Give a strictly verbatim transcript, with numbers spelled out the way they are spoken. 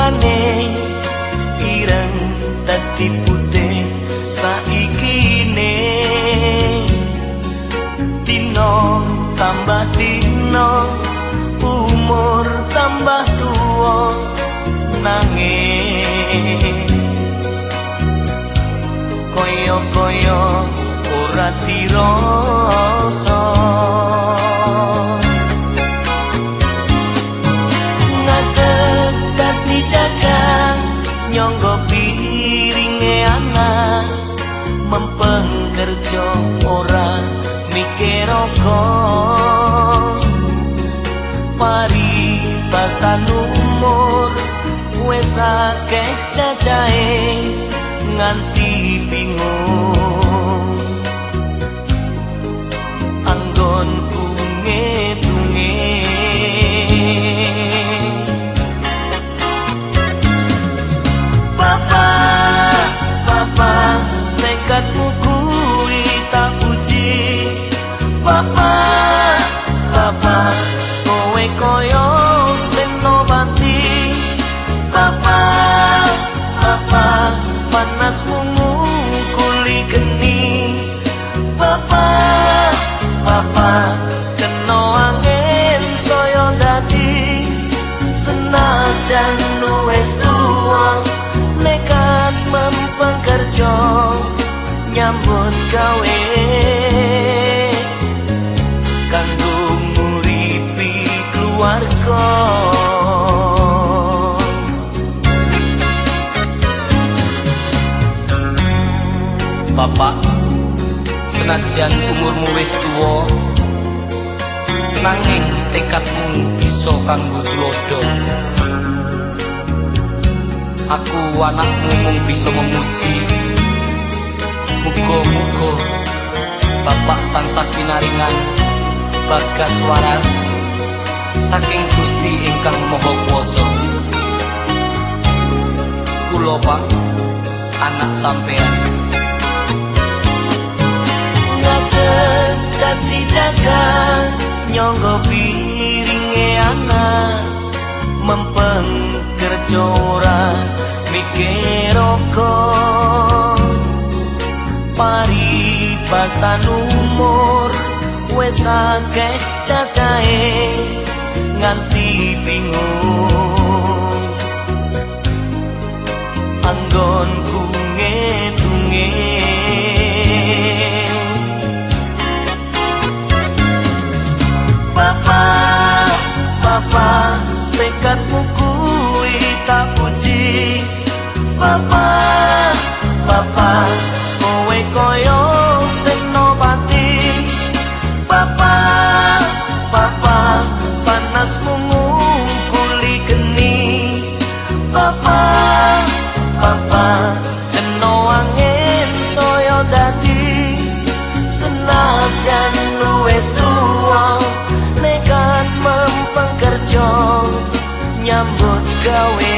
bungane ireng dadi putih saikine dino tambah dino umur tambah tua nanging koyo-koyo ora dirasa ngadeg dadi jaga nyangga piringe anak mempeng kerja ora mikir kok paribasan umur wis akeh cacahe nganti bingung anggonku ngetunge Papa, Papa nekatmu kuwi tak puji Papa, Papa kowe koyo senopati Papa, Papa panasmu ngukuli geni Papa, Papa kena angin saya dadi senajan wis tuwa nekat mempeng kerja nyambut gawe kanggo nguripi keluarga Bapak, senajan umurmu wis tuwa nanging tekadmu bisa kanggo tulodo aku anakmu mung bisa memuji muga-muga Bapak tansah pinaringan bagas waras saking Gusti ingkang Maha Kuwasa kula Pak anak sampean ngadeg dadi jaga nyangga piringe anak mempeng kerja ora mikir kok paribasan umur wis akeh cacahe nganti bingung anggonku ngetunge Papa, Papa tekadmu kuwi tak puji Papa, Papa kowe koyo senopati Papa, Papa panasmu ngukuli geni Papa, Papa kena angin saya dadi senajan wis tuwa nekat mempeng kerja nyambut gawe